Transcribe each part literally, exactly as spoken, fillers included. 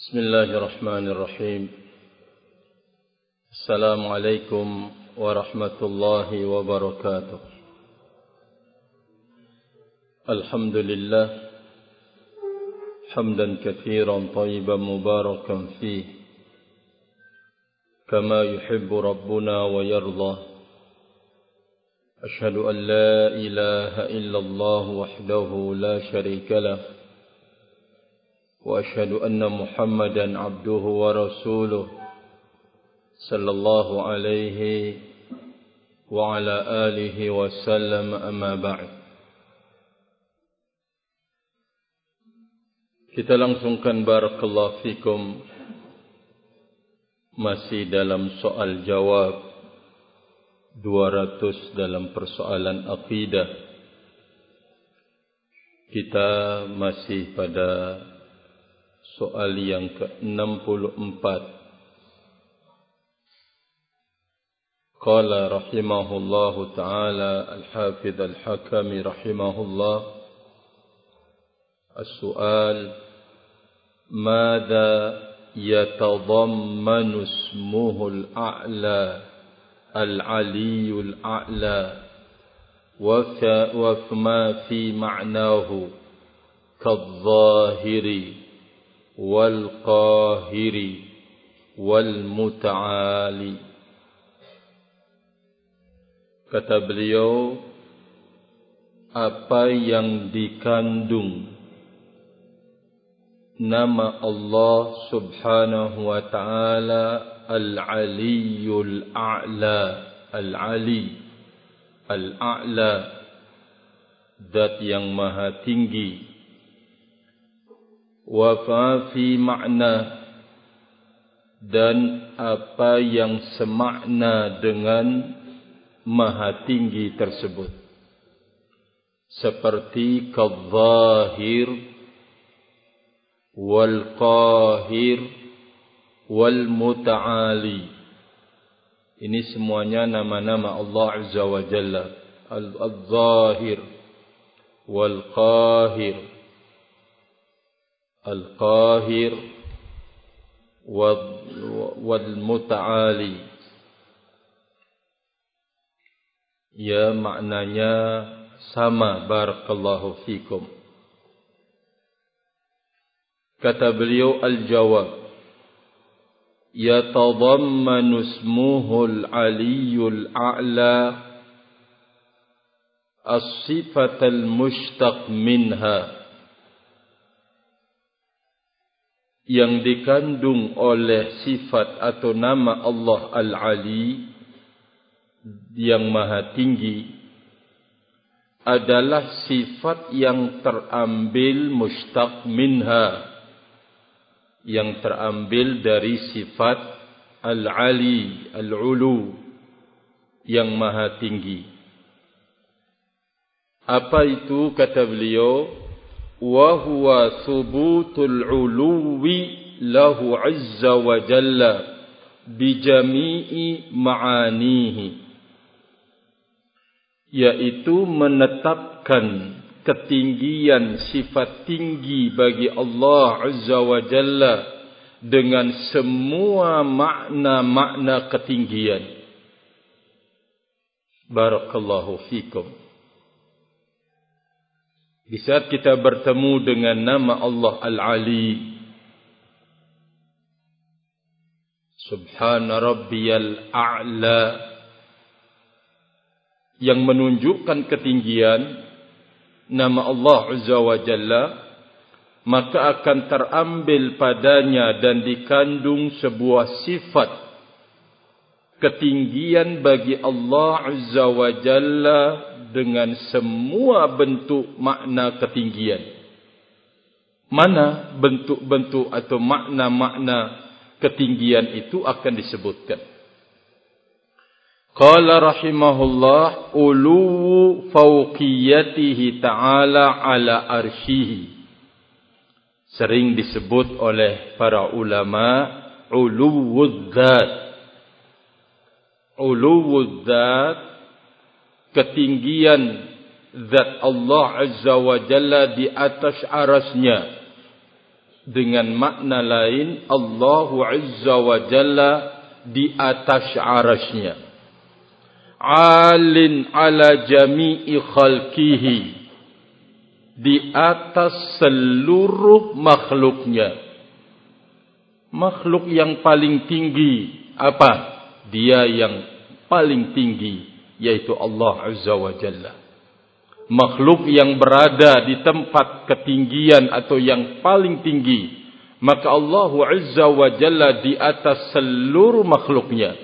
Bismillahirrahmanirrahim. Assalamualaikum warahmatullahi wabarakatuh. Alhamdulillah hamdan katsiran thayyiban mubarakan fihi kama yuhibbu rabbuna wa yarda. Ashhadu an la ilaha illallah wahdahu la syarika lah وأشهد أن محمدا عبده ورسوله صلى الله عليه وعلى آله وسلم أما بعد. Kita langsungkan barakallahu fikum masih dalam soal jawab dua ratus dalam persoalan akidah. Kita masih pada soal yang ke enam puluh empat. Qala rahimahullahu ta'ala al-Hafidh al-Hakami rahimahullah. As-su'al, Mada yatadammanu ismuhu al-a'la al-'aliyyu al-a'la wa ma fi ma'nahu kadh-dhahiri wal qahiri wal muta'ali. Kata beliau, apa yang dikandung nama Allah subhanahu wa ta'ala al-'aliyyul a'la, al-'ali, al-a'la, zat yang maha tinggi. Wa fi makna, dan apa yang semakna dengan maha tinggi tersebut, seperti kadzahir wal qahir wal muta'ali. Ini semuanya nama-nama Allah Azza wa Jalla. Al-Zahir wal Qahir, Al-Qahir wal-Muta'ali. Ya, maknanya sama. Barakallahu fikum. Kata beliau, al-jawab, yatadammanu ismuhu al-'aliyyul a'la as-sifatal mushtaq minha, yang dikandung oleh sifat atau nama Allah Al-'Ali yang maha tinggi adalah sifat yang terambil mushtaq minha, yang terambil dari sifat Al-'Ali, Al-'ulu, yang maha tinggi. Apa itu? Kata beliau, wa huwa thubutul 'uluwi lahu 'azza wa jalla bi jami'i ma'anihi, yaitu menetapkan ketinggian sifat tinggi bagi Allah Azza wa Jalla dengan semua makna-makna ketinggian. Barakallahu fikum. Di saat kita bertemu dengan nama Allah Al-'Ali, Subhana Rabbiyal A'la, yang menunjukkan ketinggian nama Allah Azza wa Jalla, maka akan terambil padanya dan dikandung sebuah sifat ketinggian bagi Allah Azza wa Jalla dengan semua bentuk makna ketinggian. Mana bentuk-bentuk atau makna-makna ketinggian itu akan disebutkan. Qala rahimahullah, ulu fauqiyatihi ta'ala ala arshihi. Sering disebut oleh para ulama uluwud dzat. Uluwud dzat, ketinggian zat Allah Azza wa Jalla di atas arasnya. Dengan makna lain, Allahu Azza wa Jalla di atas arasy-Nya. Alin ala jami'i khalqihi, di atas seluruh makhluknya. Makhluk yang paling tinggi apa? Dia yang paling tinggi, yaitu Allah Azza wa Jalla. Makhluk yang berada di tempat ketinggian atau yang paling tinggi, maka Allah Azza wa Jalla di atas seluruh makhluknya.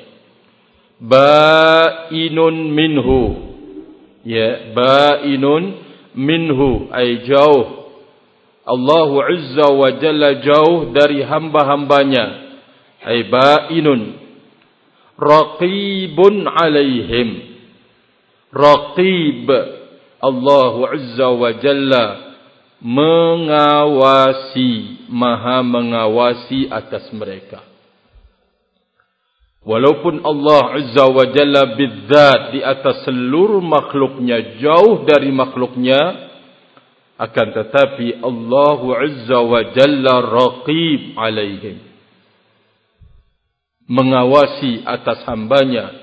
Ba'inun minhu, ya, ba'inun minhu, ay jauh. Allah Azza wa Jalla jauh dari hamba-hambanya, ay ba'inun. Raqibun alaihim, raqib, Allah Azza wa Jalla mengawasi, maha mengawasi atas mereka. Walaupun Allah Azza wa Jalla bidzat di atas seluruh makhluknya, jauh dari makhluknya, akan tetapi Allah Azza wa Jalla raqib alaihim, mengawasi atas hambanya.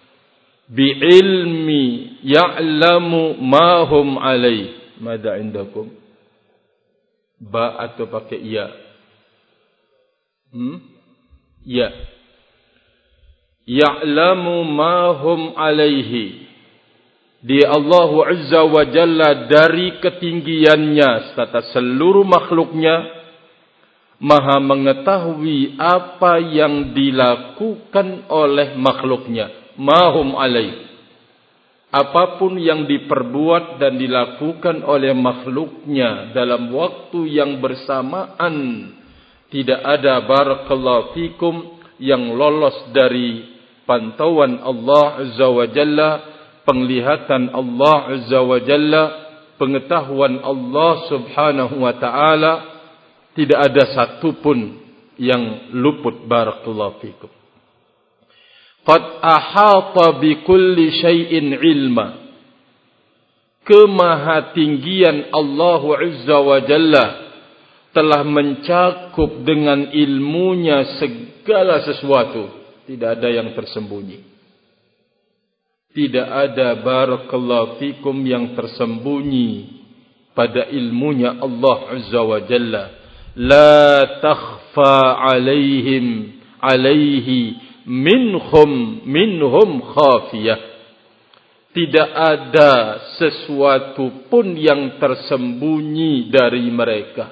Bi'ilmi ya'lamu ma hum alaih. Mada indakum? Ba atau pakai ya? Hmm? Ya. Ya'lamu ma hum alaihi. Dia Allah Azza wa Jalla dari ketinggiannya serta seluruh makhluknya maha mengetahui apa yang dilakukan oleh makhluknya. Mahum alaih, apapun yang diperbuat dan dilakukan oleh makhluknya dalam waktu yang bersamaan, tidak ada barakallahu fikum yang lolos dari pantauan Allah Azza wa Jalla, penglihatan Allah Azza wa Jalla, pengetahuan Allah Subhanahu wa ta'ala. Tidak ada satupun yang luput barakallahu fikum. Qad ahata bi kulli syai'in ilma. Kemahatinggian Allah Azza wa Jalla telah mencakup dengan ilmunya segala sesuatu. Tidak ada yang tersembunyi. Tidak ada barakallahu fikum yang tersembunyi pada ilmunya Allah Azza wa Jalla. La takhfa alaihim alaihi minhum minhum khafiyah. Tidak ada sesuatu pun yang tersembunyi dari mereka.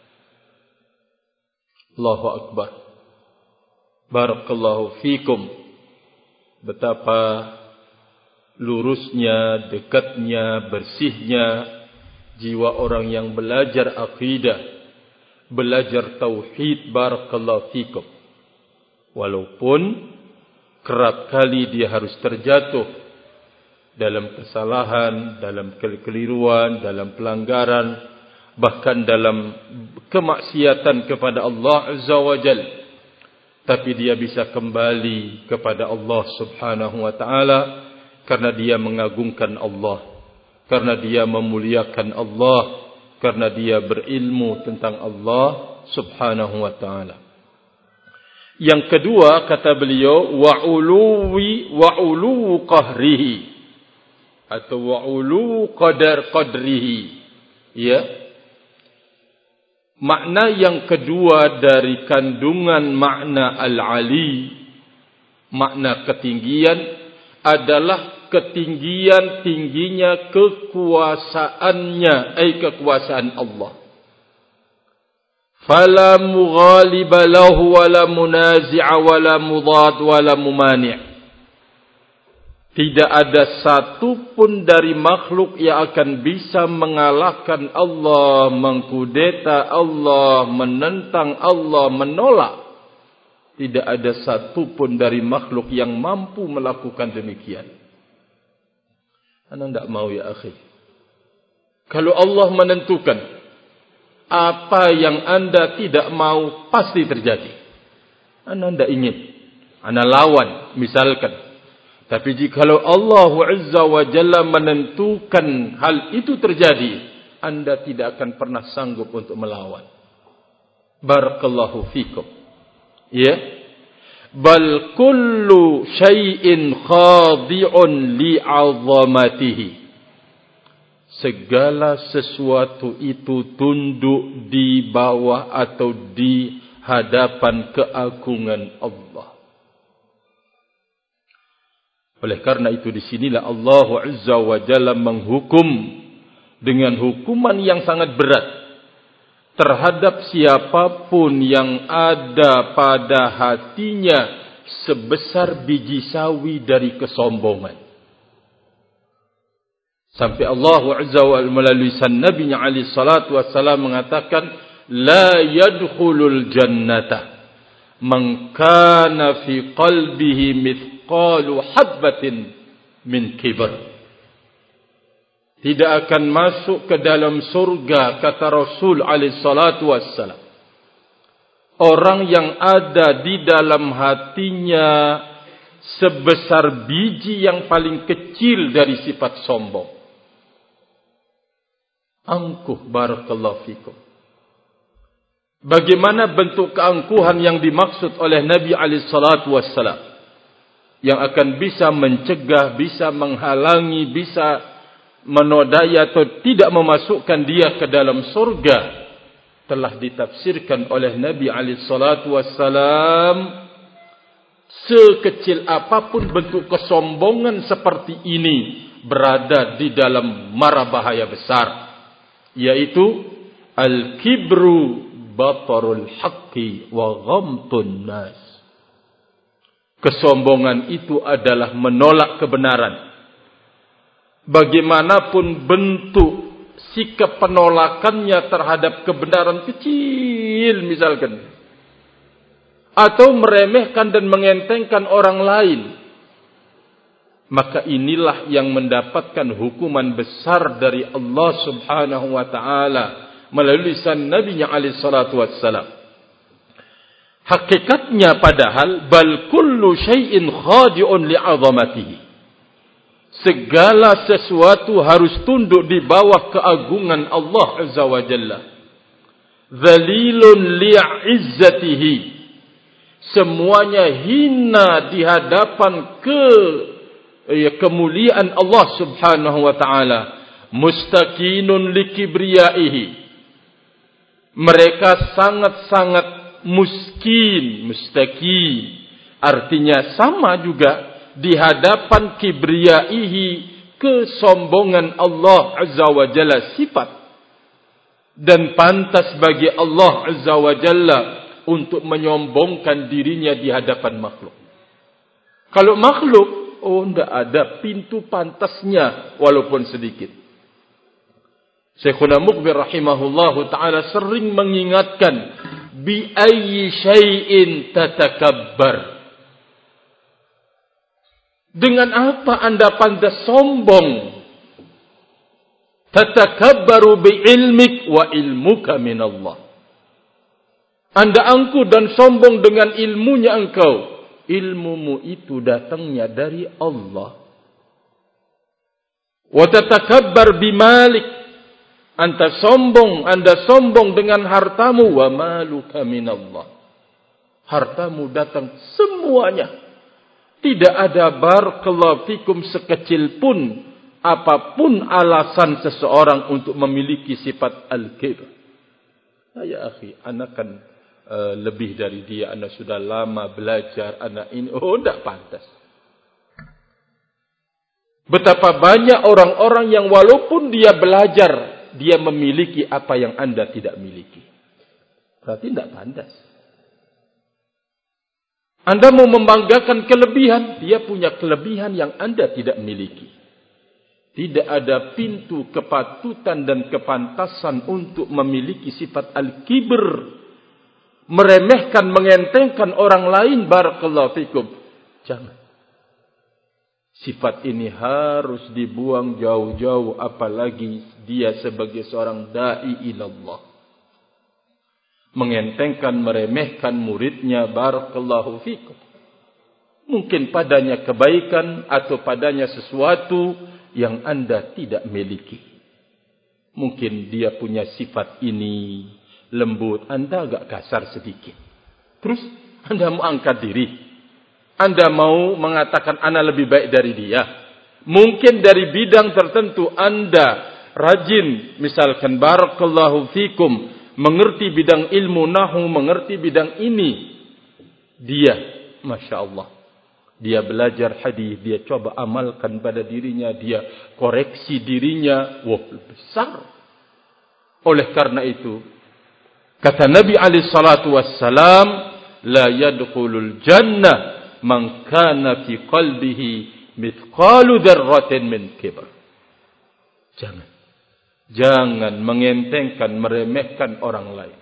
Allahu Akbar. Barakallahu fikum. Betapa lurusnya, dekatnya, bersihnya jiwa orang yang belajar akidah, belajar tauhid. Barakallahu fikum. Walaupun kerap kali dia harus terjatuh dalam kesalahan, dalam kekeliruan, dalam pelanggaran, bahkan dalam kemaksiatan kepada Allah Azza wa Jalla, tapi dia bisa kembali kepada Allah Subhanahu wa ta'ala karena dia mengagungkan Allah, karena dia memuliakan Allah, karena dia berilmu tentang Allah Subhanahu wa ta'ala. Yang kedua kata beliau, wa'uluwi wa'uluwu qahrihi, atau wa'uluwu qadar qadrihi, ya. Makna yang kedua dari kandungan makna al-ali, makna ketinggian, adalah ketinggian tingginya kekuasaannya, ay kekuasaan Allah. Fala mughaliba lahu wala munazi'a wala mudad wala mumani'. Tidak ada satu pun dari makhluk yang akan bisa mengalahkan Allah, mengkudeta Allah, menentang Allah, menolak. Tidak ada satu pun dari makhluk yang mampu melakukan demikian. Anda tidak mau ya akhi. Kalau Allah menentukan apa yang anda tidak mau, pasti terjadi. Anda tidak ingin, anda lawan misalkan. Tapi jikalau Allah Azza wa Jalla menentukan hal itu terjadi, anda tidak akan pernah sanggup untuk melawan. Barakallahu fikum. Ya. Bal kullu syai'in khadi'un li'azamatihi. Segala sesuatu itu tunduk di bawah atau di hadapan keagungan Allah. Oleh karena itu di sinilah Allah Azza wa Jalla menghukum dengan hukuman yang sangat berat terhadap siapapun yang ada pada hatinya sebesar biji sawi dari kesombongan. Sampai Allah Azza wa Jalla melalui Nabi-Nya alaihi salatu wassalam mengatakan, la yadkhulul jannata man kana fi qalbihi mithqalu habbatin min kibr. Tidak akan masuk ke dalam surga, kata Rasul alaihi salatu wassalam, orang yang ada di dalam hatinya sebesar biji yang paling kecil dari sifat sombong. Angkuh, barakallahu fikum. Bagaimana bentuk keangkuhan yang dimaksud oleh Nabi alaihi salatu wassalam, yang akan bisa mencegah, bisa menghalangi, bisa menodai atau tidak memasukkan dia ke dalam surga, telah ditafsirkan oleh Nabi alaihi salatu wassalam. Sekecil apapun bentuk kesombongan seperti ini berada di dalam mara bahaya besar, yaitu al-kibru batarul haqqi wa ghamtun nas. Kesombongan itu adalah menolak kebenaran. Bagaimanapun bentuk sikap penolakannya terhadap kebenaran kecil misalkan, atau meremehkan dan mengentengkan orang lain, maka inilah yang mendapatkan hukuman besar dari Allah Subhanahu wa taala melalui lisan Nabi-Nya alaihi salatu wassalam. Hakikatnya padahal bal kullu syai'in khadi'un li'azamatihi. Segala sesuatu harus tunduk di bawah keagungan Allah Azza wa Jalla. Dzalilun li'izzatihi. Semuanya hina di hadapan ke ya, kemuliaan Allah Subhanahu wa taala. Mustakinun likibriyaihi. Mereka sangat-sangat muskin, mustaqim. Artinya sama juga di hadapan kibriyaihi, kesombongan Allah Azza wa Jalla sifat, dan pantas bagi Allah Azza wa Jalla untuk menyombongkan dirinya di hadapan makhluk. Kalau makhluk, oh tidak ada pintu pantasnya walaupun sedikit. Syekhuna Muqbil rahimahullahu ta'ala sering mengingatkan, bi ayyi syai'in tatakabbar. Dengan apa anda pantas sombong? Tatakabbaru bi'ilmik wa ilmuka minallah. Anda angkuh dan sombong dengan ilmunya engkau. Ilmumu itu datangnya dari Allah. Wa tatakabbar bimalik. Anda sombong, anda sombong dengan hartamu. Wa maluka minallah. Hartamu datang semuanya. Tidak ada barakallahu fikum sekecil pun apapun alasan seseorang untuk memiliki sifat al-kibr. Ya akhi, anak kan uh, lebih dari dia, anak sudah lama belajar, anak ini, oh tidak pantas. Betapa banyak orang-orang yang walaupun dia belajar, dia memiliki apa yang anda tidak miliki. Berarti tidak pantas. Anda mau membanggakan kelebihan, dia punya kelebihan yang anda tidak miliki. Tidak ada pintu kepatutan dan kepantasan untuk memiliki sifat al-kibr. Meremehkan, mengentengkan orang lain, barakallahu fikum. Jangan. Sifat ini harus dibuang jauh-jauh, apalagi dia sebagai seorang da'i ilallah. Mengentengkan, meremehkan muridnya, barakallahu fikum. Mungkin padanya kebaikan atau padanya sesuatu yang anda tidak miliki. Mungkin dia punya sifat ini, lembut, Anda agak kasar sedikit. Terus Anda mau angkat diri. Anda mau mengatakan Anda lebih baik dari dia. Mungkin dari bidang tertentu Anda rajin, misalkan barakallahu fikum, mengerti bidang ilmu nahu, mengerti bidang ini. Dia, Masya Allah, dia belajar hadis, dia coba amalkan pada dirinya, dia koreksi dirinya. Wah, besar. Oleh karena itu, kata Nabi alaihi salatu wassalam, la yadkhulul jannah man kana fi qalbihi mithqalu dzarratin min kibr. Jangan. Jangan mengentengkan, meremehkan orang lain.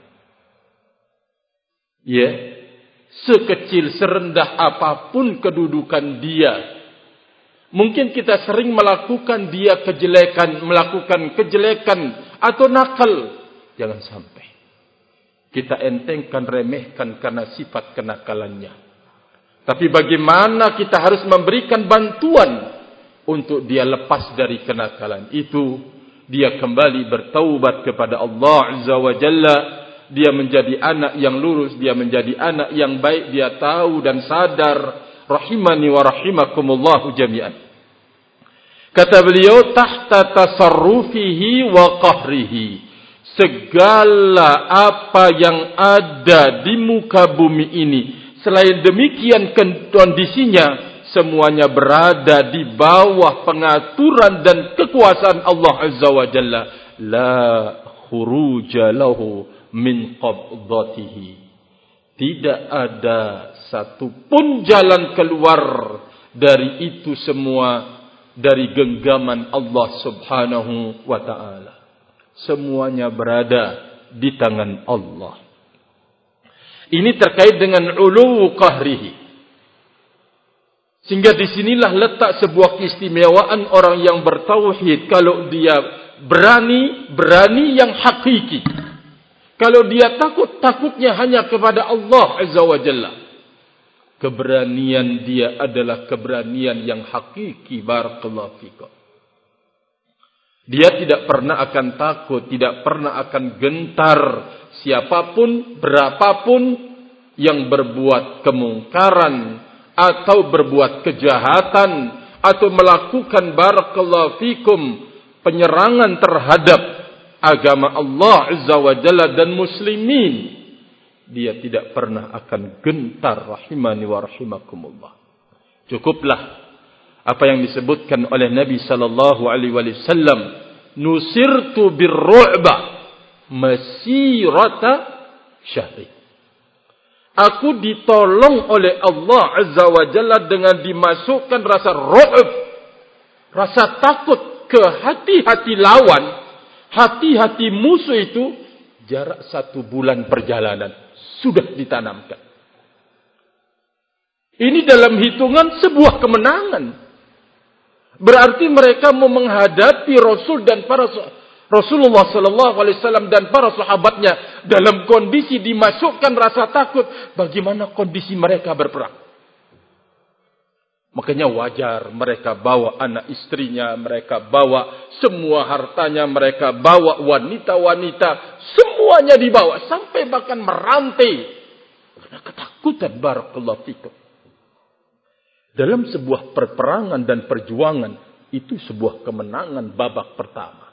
Ya, sekecil serendah apapun kedudukan dia. Mungkin kita sering melakukan dia kejelekan, melakukan kejelekan atau nakal. Jangan sampai kita entengkan, remehkan karena sifat kenakalannya. Tapi bagaimana kita harus memberikan bantuan untuk dia lepas dari kenakalan itu. Dia kembali bertaubat kepada Allah Azza wa Jalla. Dia menjadi anak yang lurus. Dia menjadi anak yang baik. Dia tahu dan sadar. Rahimani wa rahimakumullahu jami'an. Kata beliau, tahta tasarrufihi wa qahrihi. Segala apa yang ada di muka bumi ini, selain demikian kondisinya, semuanya berada di bawah pengaturan dan kekuasaan Allah Azza wa Jalla. La khuruja lahu min qabdatihi. Tidak ada satupun jalan keluar dari itu semua, dari genggaman Allah Subhanahu wa ta'ala. Semuanya berada di tangan Allah. Ini terkait dengan uluwu qahrihi. Sehingga disinilah letak sebuah keistimewaan orang yang bertauhid. Kalau dia berani, berani yang hakiki. Kalau dia takut, takutnya hanya kepada Allah Azza wa Jalla. Keberanian dia adalah keberanian yang hakiki. Barakallahu fikum. Dia tidak pernah akan takut, tidak pernah akan gentar. Siapapun, berapapun yang berbuat kemungkaran, atau berbuat kejahatan, atau melakukan barakallahu fikum penyerangan terhadap agama Allah Azza wa Jalla dan muslimin, dia tidak pernah akan gentar. Rahimani wa rahimakumullah. Cukuplah apa yang disebutkan oleh Nabi sallallahu alaihi wasallam, nusirtu birru'ba masirata syahri. Aku ditolong oleh Allah Azza wa Jalla dengan dimasukkan rasa ru'ub, rasa takut ke hati-hati lawan, hati-hati musuh itu, jarak satu bulan perjalanan sudah ditanamkan. Ini dalam hitungan sebuah kemenangan. Berarti mereka mau menghadapi Rasul dan para Rasulullah sallallahu alaihi wasallam dan para sahabatnya dalam kondisi dimasukkan rasa takut. Bagaimana kondisi mereka berperang? Makanya wajar mereka bawa anak istrinya, mereka bawa semua hartanya, mereka bawa wanita-wanita, semuanya dibawa sampai bahkan merantai karena ketakutan. Barakallahu fikum. Dalam sebuah perperangan dan perjuangan itu sebuah kemenangan babak pertama.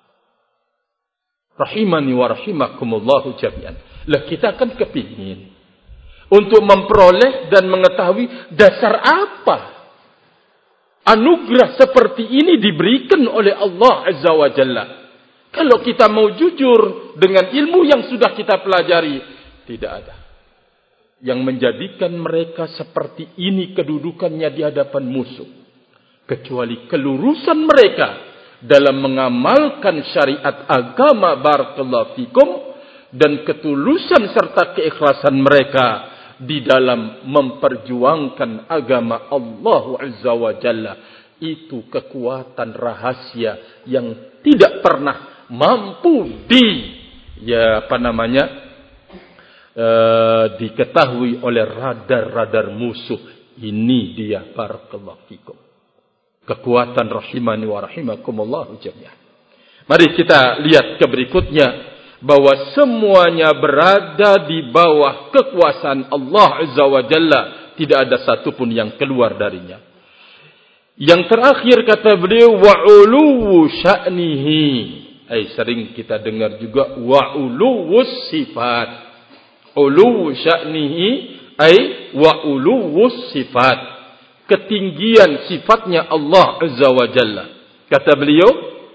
Rahimani wa rahimakumullahu jami'an. Lah kita kan kepingin untuk memperoleh dan mengetahui dasar apa anugerah seperti ini diberikan oleh Allah Azza wa Jalla. Kalau kita mau jujur dengan ilmu yang sudah kita pelajari, tidak ada yang menjadikan mereka seperti ini kedudukannya di hadapan musuh, kecuali kelurusan mereka dalam mengamalkan syariat agama barakallahu fikum, dan ketulusan serta keikhlasan mereka di dalam memperjuangkan agama Allah Azza wa Jalla. Itu kekuatan rahasia yang tidak pernah mampu di ya apa namanya uh, diketahui oleh radar-radar musuh. Ini dia barakallahu fikum. Kekuatan rahimani wa rahimakumullah jami'an. Mari kita lihat ke berikutnya. bahwa semuanya berada di bawah kekuasaan Allah Azza wa Jalla, tidak ada satupun yang keluar darinya. Yang terakhir kata beliau, wa'uluwu sya'nihi. Eh, sering kita dengar juga wa'uluwus sifat. Uluwu sya'nihi ay wa'uluwus sifat. Ketinggian sifatnya Allah Azza wa Jalla. Kata beliau,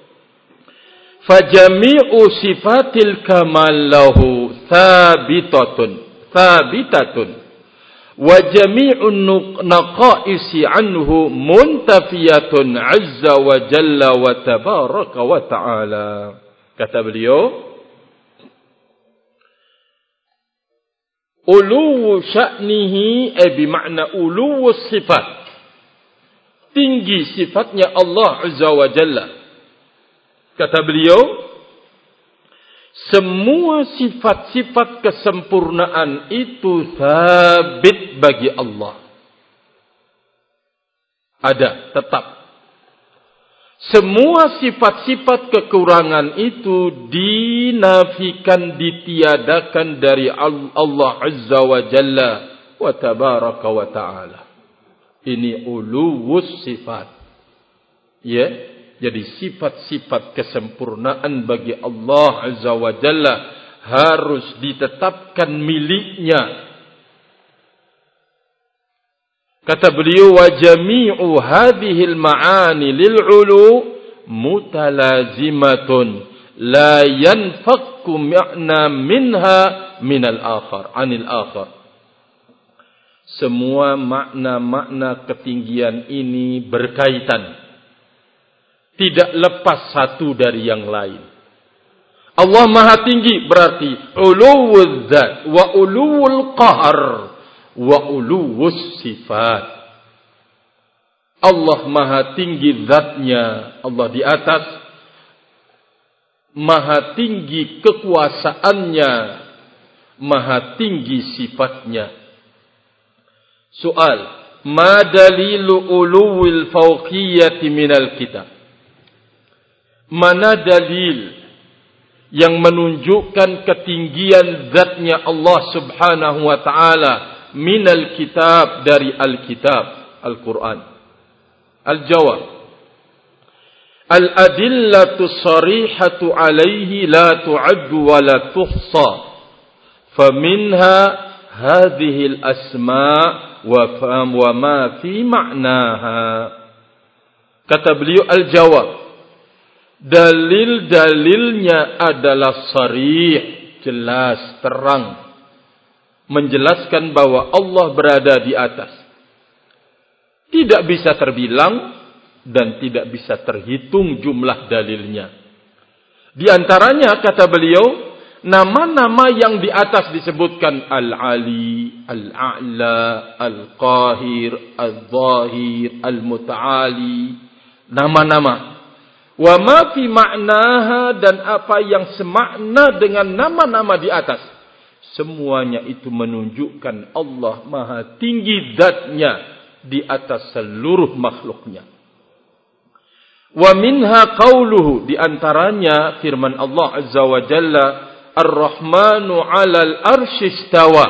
fajami'u sifatil kamal lahu thabitatun thabitatun wa jami'un naqaisi anhu muntafiyatun azza wa jalla wa tabaraka wa ta'ala. Kata beliau, uluwu sya'nihi ay bimakna uluwu sifat, tinggi sifatnya Allah Azza wa Jalla. Kata beliau, semua sifat-sifat kesempurnaan itu sabit bagi Allah. Ada, tetap. Semua sifat-sifat kekurangan itu dinafikan, ditiadakan dari Allah Azza wa Jalla wa tabaraka wa ta'ala. Ini uluwus sifat. Ya, jadi sifat-sifat kesempurnaan bagi Allah Azza wa Jalla harus ditetapkan miliknya. Kata beliau, wa jami'u hadhil ma'ani lil'ulu mutalazimatun la yanfakku ma'na minha minal akhar, anil akhar. Semua makna-makna ketinggian ini berkaitan, tidak lepas satu dari yang lain. Allah Maha Tinggi berarti uluwul zat wa uluwul qahar wa uluwus sifat. Allah Maha Tinggi zatnya, Allah di atas, Maha Tinggi kekuasaannya, Maha Tinggi sifatnya. Soal, ma dalilu uluwil fawqiyati minal kitab? Mana dalil yang menunjukkan ketinggian zatnya Allah Subhanahu wa ta'ala minal kitab, dari al-kitab, Al-Quran? Al-jawab, al-adillatu sarihatu alaihi la tu'addu wa la tuhsa, faminha hadhil asma' wa ma fi ma'naha. Kata beliau, al-jawab, dalil-dalilnya adalah sarih, jelas, terang, menjelaskan bahwa Allah berada di atas. Tidak bisa terbilang dan tidak bisa terhitung jumlah dalilnya. Di antaranya kata beliau, nama-nama yang di atas disebutkan Al-Ali, Al-A'la, Al-Qahir, Al-Zahir, Al-Muta'ali, nama-nama. Wa ma fi ma'naha, dan apa yang semakna dengan nama-nama di atas, semuanya itu menunjukkan Allah Maha Tinggi zatnya di atas seluruh makhluknya. Wa minha qauluhu, di antaranya firman Allah Azza wa Jalla, Ar-Rahmanu 'alal arsy istawa.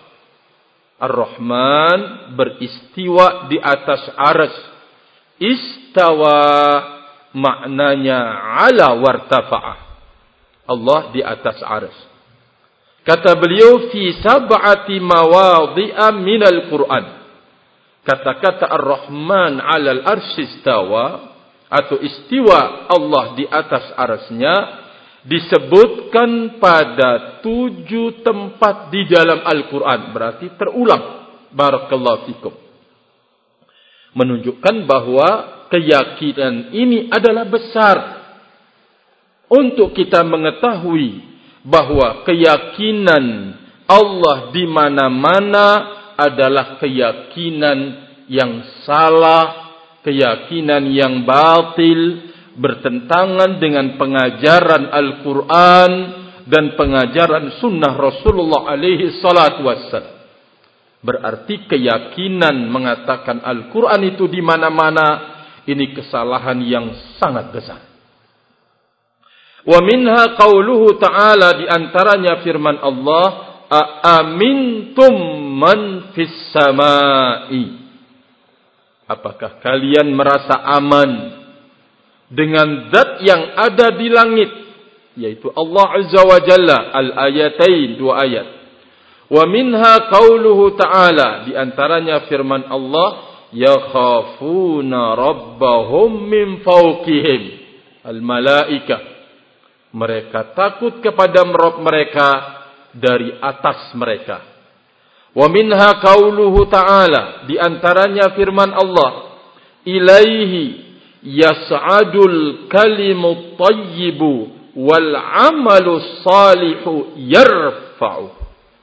Ar-Rahman beristiwa di atas arsy. Istawa maknanya ala wartafa'ah. Allah di atas arsy. Kata beliau, fi sab'ati mawadhi'a minal Qur'an. Kata-kata Ar-Rahman 'alal arsy istawa atau istiwa Allah di atas arsy-Nya disebutkan pada tujuh tempat di dalam Al-Quran. Berarti terulang. Barakallahu fikum. Menunjukkan bahwa keyakinan ini adalah besar. Untuk kita mengetahui bahwa keyakinan Allah di mana-mana adalah keyakinan yang salah, keyakinan yang batil, bertentangan dengan pengajaran Al-Quran dan pengajaran sunnah Rasulullah alaihi salatu wassalam. Berarti keyakinan mengatakan Al-Quran itu di mana-mana, ini kesalahan yang sangat besar. Wa minha qauluhu ta'ala, di antaranya firman Allah, "Aamintum man fis samai." Apakah kalian merasa aman dengan zat yang ada di langit, yaitu Allah Azza wa Jalla? Al-ayatain, dua ayat. Wa minha qauluhu ta'ala, di antaranya firman Allah, yakhafuna rabbahum min fawqihim, al-malaikah. Mereka takut kepada Rabb mereka dari atas mereka. Wa minha qauluhu ta'ala, di antaranya firman Allah, ilaihi yas'adul kalimut thayyibu wal amalus salihu yarfa'u.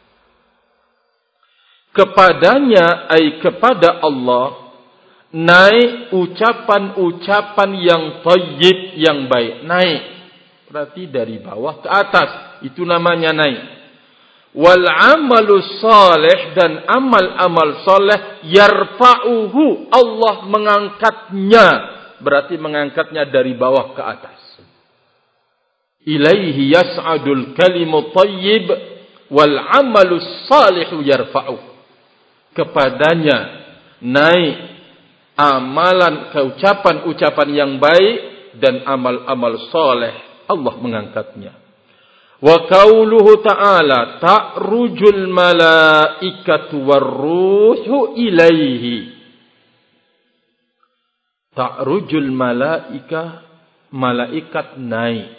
Kepadanya, ay kepada Allah, naik ucapan-ucapan yang thayyib, yang baik. Naik berarti dari bawah ke atas, itu namanya naik. Wal amalus salih, dan amal-amal saleh, yarfa'uhu, Allah mengangkatnya, berarti mengangkatnya dari bawah ke atas. Ilaihi yas'adul kalimut thayyib wal amalus salihu yarfa'uhu. Kepadanya naik amalan, keucapan-ucapan yang baik dan amal-amal saleh, Allah mengangkatnya. Wa qauluhu ta'ala, ta'rujul malaikatu warruhu ilaihi. Ta'rujul malaika, malaikat naik.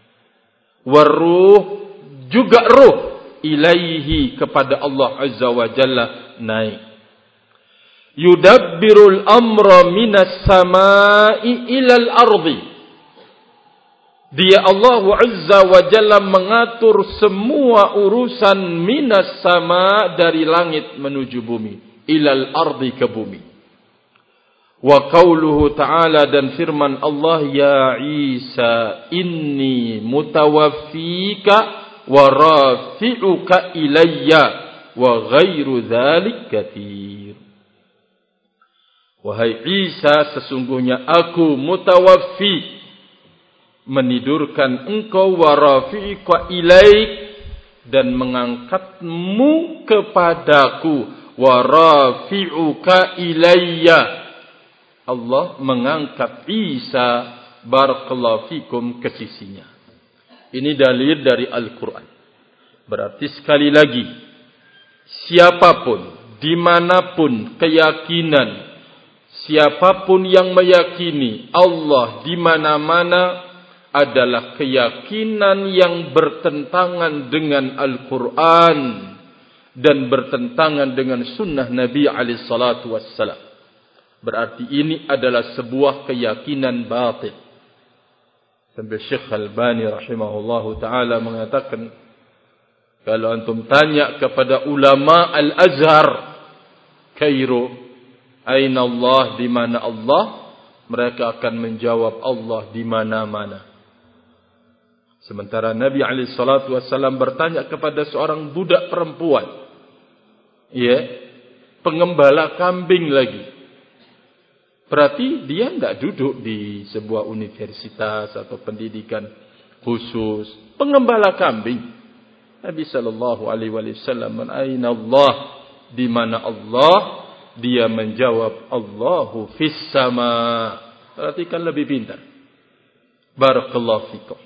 Warruh, juga ruh, ilaihi, kepada Allah Azza wa Jalla naik. Yudabbirul amra minas samai ilal ardi. Dia Allah Azza wa Jalla mengatur semua urusan minas sama, dari langit menuju bumi, ilal ardi, ke bumi. Wa qauluhu ta'ala, dan firman Allah, ya Isa inni mutawaffika wa rafi'uka ilayya wa ghairu dzalik katsir. Wahai Isa, sesungguhnya aku mutawaffi, menidurkan engkau, wa rafi'uka ilaik, dan mengangkatmu kepadaku, wa rafi'uka ilayya, Allah mengangkat Isa barakallahu fikum ke sisinya. Ini dalil dari Al-Quran. Berarti sekali lagi, siapapun, dimanapun keyakinan, siapapun yang meyakini Allah di mana-mana, adalah keyakinan yang bertentangan dengan Al-Quran dan bertentangan dengan sunnah Nabi alaihi salatu wassalam. Berarti ini adalah sebuah keyakinan batil. Sampai Syekh Al-Albani rahimahullahu ta'ala mengatakan, kalau antum tanya kepada ulama Al-Azhar Kairo, aina Allah, di mana Allah, mereka akan menjawab Allah di mana-mana. Sementara Nabi alaihi salatu wassalam bertanya kepada seorang budak perempuan, ya, pengembala kambing lagi. Berarti dia tidak duduk di sebuah universitas atau pendidikan khusus, pengembala kambing. Nabi sallallahu alaihi wasallam, aina Allah, di mana Allah? Dia menjawab, Allahu fis sama. Berarti kan lebih pintar. Barakallahu fikum.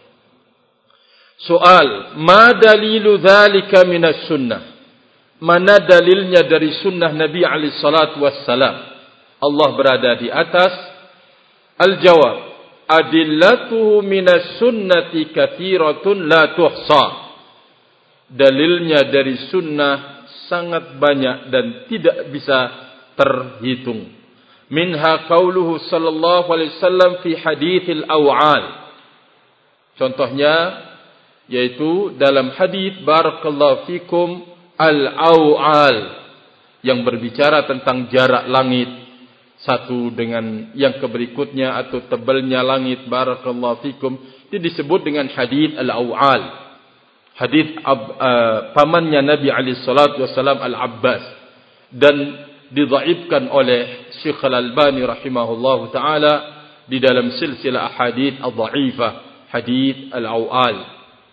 Soal, ma dalilu dzalika minas sunnah? Mana dalilnya dari sunnah Nabi alaihi salatu wassalam? Allah berada di atas. Al-jawab, adillatuhu minas sunnati katsiratun la tuhsa. Dalilnya dari sunnah sangat banyak dan tidak bisa terhitung. Minha qauluhu sallallahu alaihi wasallam fi haditsil aw'al. Contohnya yaitu dalam hadis barakallahu fikum al-aw'al, yang berbicara tentang jarak langit satu dengan yang keberikutnya, atau tebalnya langit, barakallahu fikum. Itu disebut dengan hadis al-aw'al. Hadis uh, pamannya Nabi alaihi salatu wasallam, Al-Abbas, dan didhaifkan oleh Syekh Al-Albani rahimahullahu taala di dalam silsilah ahadits ad-dhaifah, hadits Al-Awal.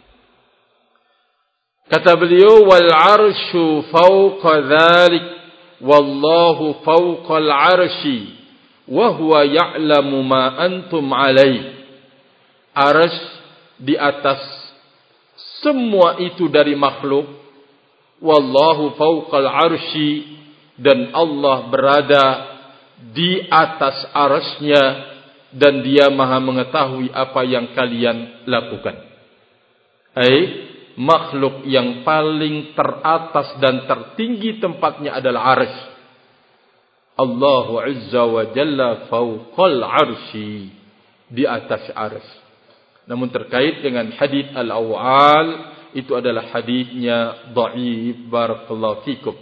Kata beliau, wal arsyu fawqa dzalik wallahu fawqal arsy wa huwa ya'lamu ma antum alaih. Arsy di atas semua itu dari makhluk, wallahu fawqal arsy, dan Allah berada di atas arsy-Nya dan Dia Maha mengetahui apa yang kalian lakukan. Ai makhluk yang paling teratas dan tertinggi tempatnya adalah arsy. Allahu Azza wa Jalla fawqal arsy, di atas arsy. Namun terkait dengan hadits Al-Awal, itu adalah haditsnya dhaif, barakallahu fikum.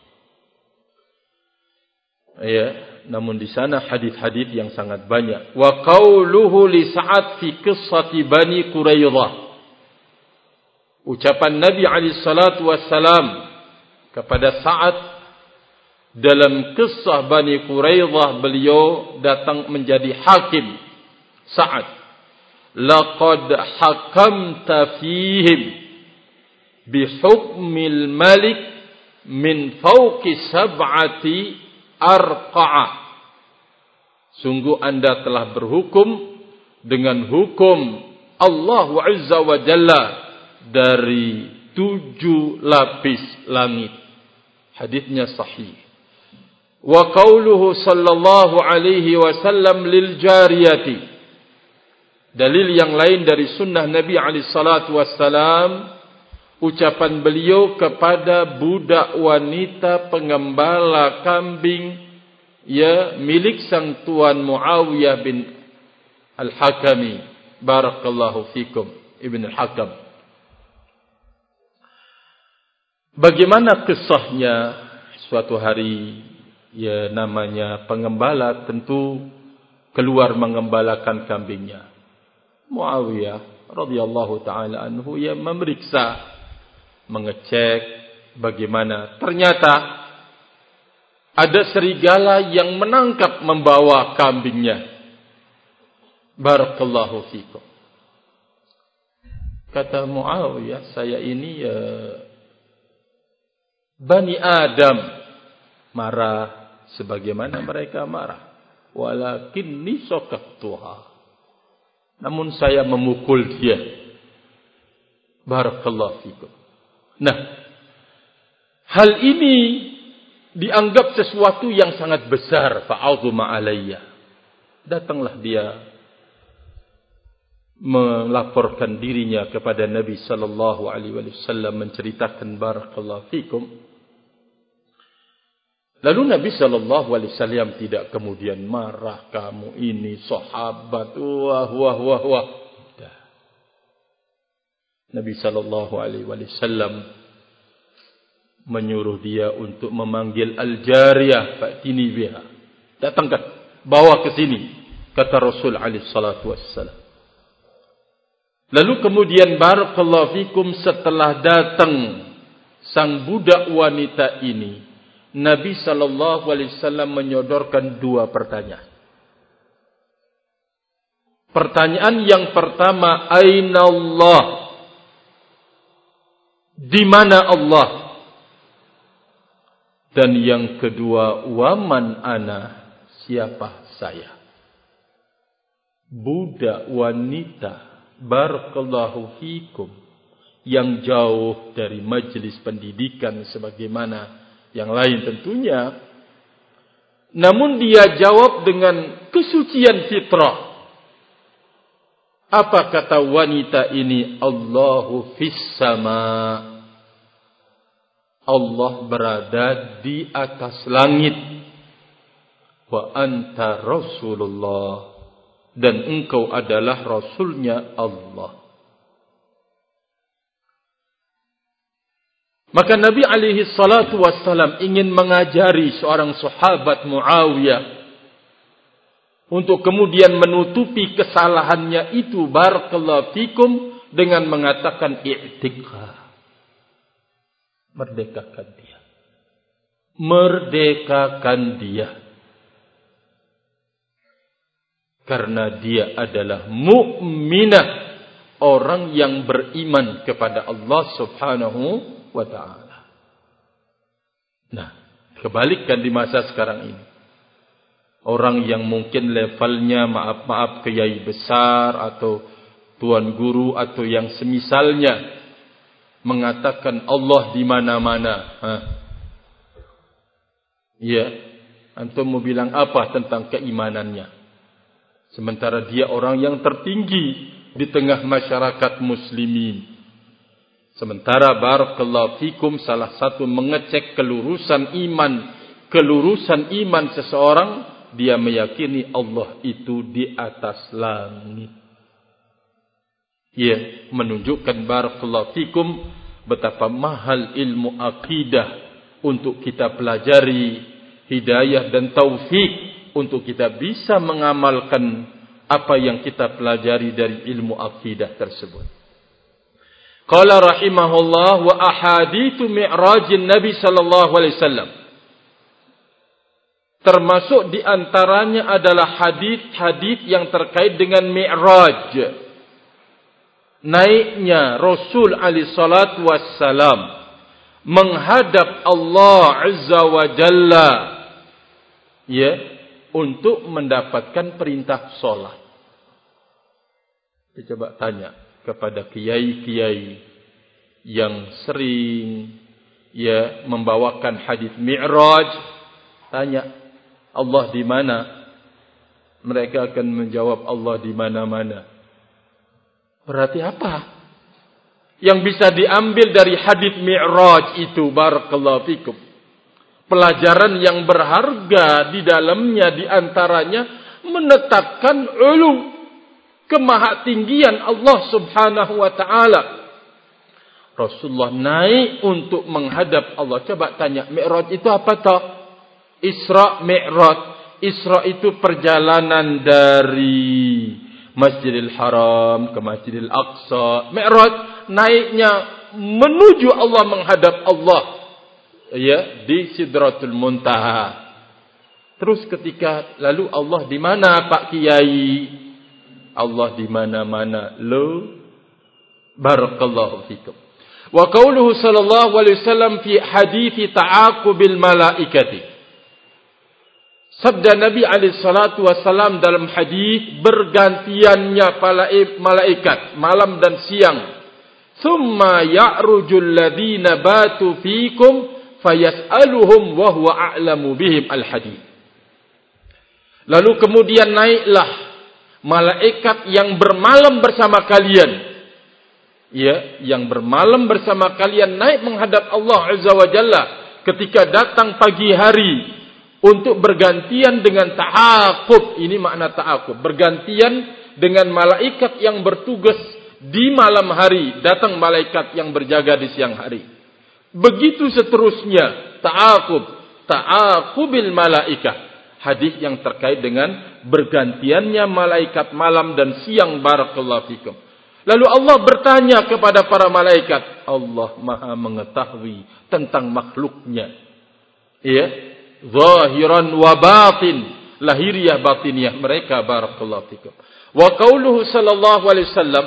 Ya, namun di sana hadits-hadits yang sangat banyak. Wa qauluhu li Sa'ad fi qissati Bani Quraidah. Ucapan Nabi alaihi salatu wassalam kepada Sa'ad dalam kisah Bani Quraidah, beliau datang menjadi hakim. Sa'ad, laqad hakamta fihim bihukmil malik min fawqi sab'ati arqa'a. Sungguh Anda telah berhukum dengan hukum Allah Azza wa Jalla dari tujuh lapis langit. Hadisnya sahih. Wa qauluhu sallallahu alaihi wasallam lil jariyati. Dalil yang lain dari sunnah Nabi alaihi salatu wassalam, ucapan beliau kepada budak wanita pengembala kambing ya milik sang tuan Muawiyah bin Al-Hakami, barakallahu fikum, Ibn Al-Hakam. Bagaimana kisahnya? Suatu hari, ya namanya pengembala tentu keluar mengembalakan kambingnya. Muawiyah radhiyallahu taala anhu ya memeriksa, mengecek bagaimana. Ternyata ada serigala yang menangkap membawa kambingnya. Barakallahu fikum. Kata Muawiyah, saya ini ya Bani Adam, marah sebagaimana mereka marah. Walakinni saqaqtuha, namun saya memukul dia. Barakallahu fikum. Nah, hal ini dianggap sesuatu yang sangat besar. Fa'azuma alayya. Datanglah dia melaporkan dirinya kepada Nabi sallallahu alaihi wasallam, menceritakan, barakallahu fikum. Lalu Nabi sallallahu alaihi wasallam tidak kemudian marah, kamu ini sahabat, wah wah wah wah. Nabi sallallahu alaihi wasallam menyuruh dia untuk memanggil al-jariyah, fa'tini biha. Datangkan, bawa ke sini, kata Rasul alaihi salatu wassalam. Lalu kemudian barakallahu fikum, setelah datang sang budak wanita ini, Nabi sallallahu alaihi wasallam menyodorkan dua pertanyaan. Pertanyaan yang pertama, aina Allah? Di mana Allah? Dan yang kedua, waman ana? Siapa saya? Budak wanita, barakallahu fikum, yang jauh dari majelis pendidikan sebagaimana yang lain tentunya, namun dia jawab dengan kesucian fitrah. Apa kata wanita ini? Allahu fis sama. Allah berada di atas langit. Wa anta Rasulullah, dan engkau adalah Rasulnya Allah. Maka Nabi alaihi salatu wassalam ingin mengajari seorang sahabat Muawiyah untuk kemudian menutupi kesalahannya itu, barakallahu fikum, dengan mengatakan i'tiqah. Merdekakan dia. Merdekakan dia. Karena dia adalah mukminah orang yang beriman kepada Allah Subhanahu wa ta'ala. Nah, kebalikan di masa sekarang ini. Orang yang mungkin levelnya maaf-maaf kiai besar atau tuan guru atau yang semisalnya mengatakan Allah di mana-mana. Hah? Ya, antum mau bilang apa tentang keimanannya? Sementara dia orang yang tertinggi di tengah masyarakat muslimin. Sementara barakallahu fikum salah satu mengecek kelurusan iman, kelurusan iman seseorang, dia meyakini Allah itu di atas langit. Ya, menunjukkan barakallahu fikum betapa mahal ilmu akidah untuk kita pelajari, hidayah dan taufik untuk kita bisa mengamalkan apa yang kita pelajari dari ilmu akidah tersebut. Qala rahimahullah wa ahaditsu mi'rajin Nabi sallallahu alaihi wasallam. Termasuk di antaranya adalah hadis-hadis yang terkait dengan Mi'raj. Naiknya Rasul alaihi salatu wassalam menghadap Allah Azza wa Jalla, ya, untuk mendapatkan perintah solat. Saya coba tanya kepada kiai-kiai yang sering ya membawakan hadis Mi'raj, tanya Allah di mana? Mereka akan menjawab Allah di mana-mana. Berarti apa yang bisa diambil dari hadis Mi'raj itu? Barakallahu fikum. Pelajaran yang berharga di dalamnya di antaranya menetapkan ulu, kemahatinggian Allah Subhanahu wa taala. Rasulullah naik untuk menghadap Allah. Coba tanya, Mi'raj itu apa toh? Isra Mi'raj. Isra itu perjalanan dari Masjidil Haram ke Masjidil Aqsa. Mi'raj naiknya menuju Allah, menghadap Allah, ya, di Sidratul Muntaha. Terus ketika lalu Allah di mana Pak Kiai? Allah di mana-mana. Lo barakallahu fikum. Wa qauluhu sallallahu alaihi wasallam fi hadithi ta'aqubil malaikati. Sabda Nabi alaihi salatu wasallam dalam hadis bergantiannya para malaikat malam dan siang. Thumma ya'rujul ladina batu fikum fayas'aluhum wa huwa a'lamu bihim al-hadith. Lalu kemudian naiklah malaikat yang bermalam bersama kalian, ya, yang bermalam bersama kalian naik menghadap Allah Azza wa Jalla ketika datang pagi hari untuk bergantian dengan ta'aqub. Ini makna ta'aqub, bergantian dengan malaikat yang bertugas di malam hari, datang malaikat yang berjaga di siang hari. Begitu seterusnya, ta'aqub, ta'aqubil malaikah. Hadis yang terkait dengan bergantiannya malaikat malam dan siang, barakallahu fikum. Lalu Allah bertanya kepada para malaikat. Allah Maha mengetahui tentang makhluknya, ya, zahiran wa batin, lahiriah batiniah mereka, barakallahu fikum. Wa qauluhu sallallahu alaihi wasallam,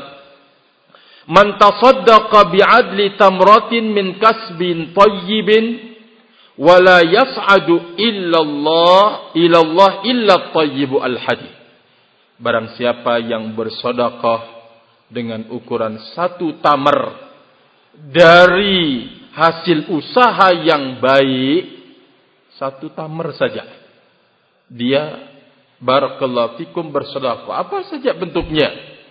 man tasaddaqa bi'adli tamratin min kasbin tayyibin wala yas'adu illallah ilallah illa tayyibu al-hadid. Barang siapa yang bersedekah dengan ukuran satu tamar dari hasil usaha yang baik, satu tamar saja, dia barakallahu fikum bersedekah, apa saja bentuknya,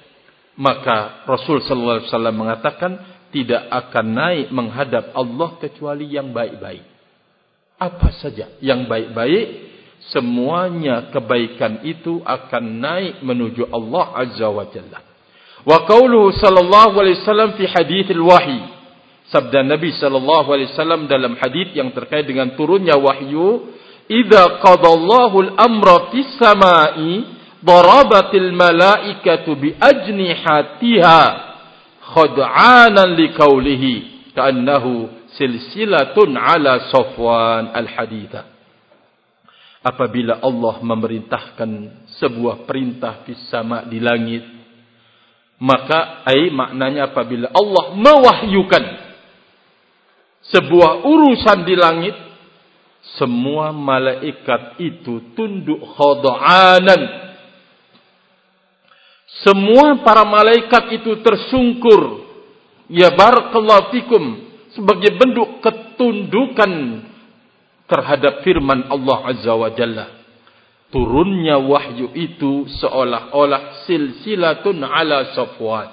maka Rasul sallallahu alaihi wasallam mengatakan tidak akan naik menghadap Allah kecuali yang baik-baik. Apa saja yang baik-baik, semuanya kebaikan itu akan naik menuju Allah Azza wa Jalla. Wa qauluhu sallallahu alaihi wasallam fi hadithil wahyi. Sabda Nabi sallallahu alaihi wasallam dalam hadis yang terkait dengan turunnya wahyu, idza qadallahu al-amra fis samai darabatil malaikatu bi ajnihatiha khad'anan liqaulihi ka'annahu silsilatun ala Safwan al-haditha. Apabila Allah memerintahkan sebuah perintah fis sama, di langit, Maka ai maknanya apabila Allah mewahyukan sebuah urusan di langit, semua malaikat itu tunduk khada'anan. Semua para malaikat itu tersungkur, ya barakallahu fikum, sebagai bentuk ketundukan terhadap firman Allah Azza wa Jalla. Turunnya wahyu itu seolah-olah silsilatun ala Safwan.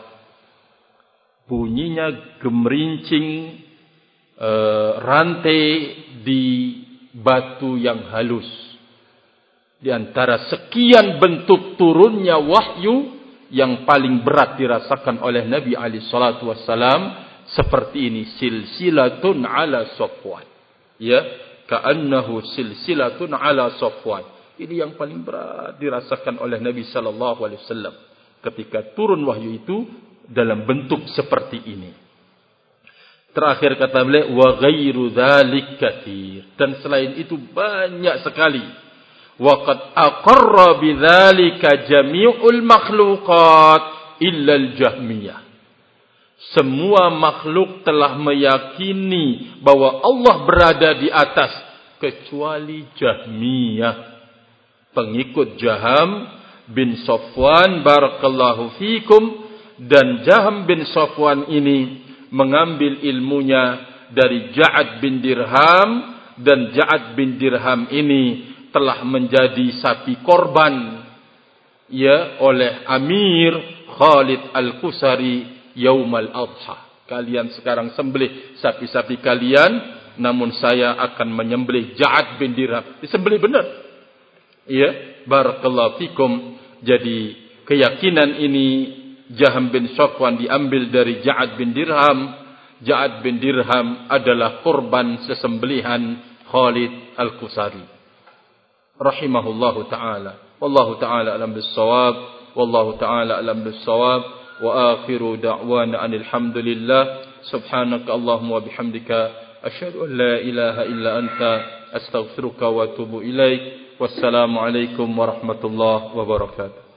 Bunyinya gemerincing uh, rantai di batu yang halus. Di antara sekian bentuk turunnya wahyu, yang paling berat dirasakan oleh Nabi alaihi salatu wassalam seperti ini, silsilatun ala Safwan. Ya, ka'annahu silsilatun ala Safwan. Ini yang paling berat dirasakan oleh Nabi sallallahu alaihi wasallam ketika turun wahyu itu dalam bentuk seperti ini. Terakhir kata beliau, wa ghairu dzalik katsir, dan selain itu banyak sekali. Wa qad aqarra bidzalika jami'ul makhluqat illa al-Jahmiyah. Semua makhluk telah meyakini bahwa Allah berada di atas kecuali Jahmiyah, pengikut Jaham bin Safwan barakallahu fikum. Dan Jaham bin Safwan ini mengambil ilmunya dari Ja'ad bin Dirham, dan Ja'ad bin Dirham ini telah menjadi sapi korban ya oleh Amir Khalid Al-Qusari yaumal adha. Kalian sekarang sembelih sapi-sapi kalian, namun saya akan menyembelih Ja'ad bin Dirham. Disembelih benar. Ya, barakallahu fikum. Jadi keyakinan ini Jaham bin Safwan diambil dari Ja'ad bin Dirham. Ja'ad bin Dirham adalah korban sesembelihan Khalid Al-Qusari rahimahullahu ta'ala. Wallahu ta'ala alam bis-shawab. Wallahu ta'ala alam bis-shawab. Wa akhiru da'wana alhamdulillah. Subhanaka Allahumma wa bihamdika asyhadu an la ilaha illa anta astaghfiruka wa atubu ilaik. Wassalamu alaikum warahmatullahi wabarakatuh.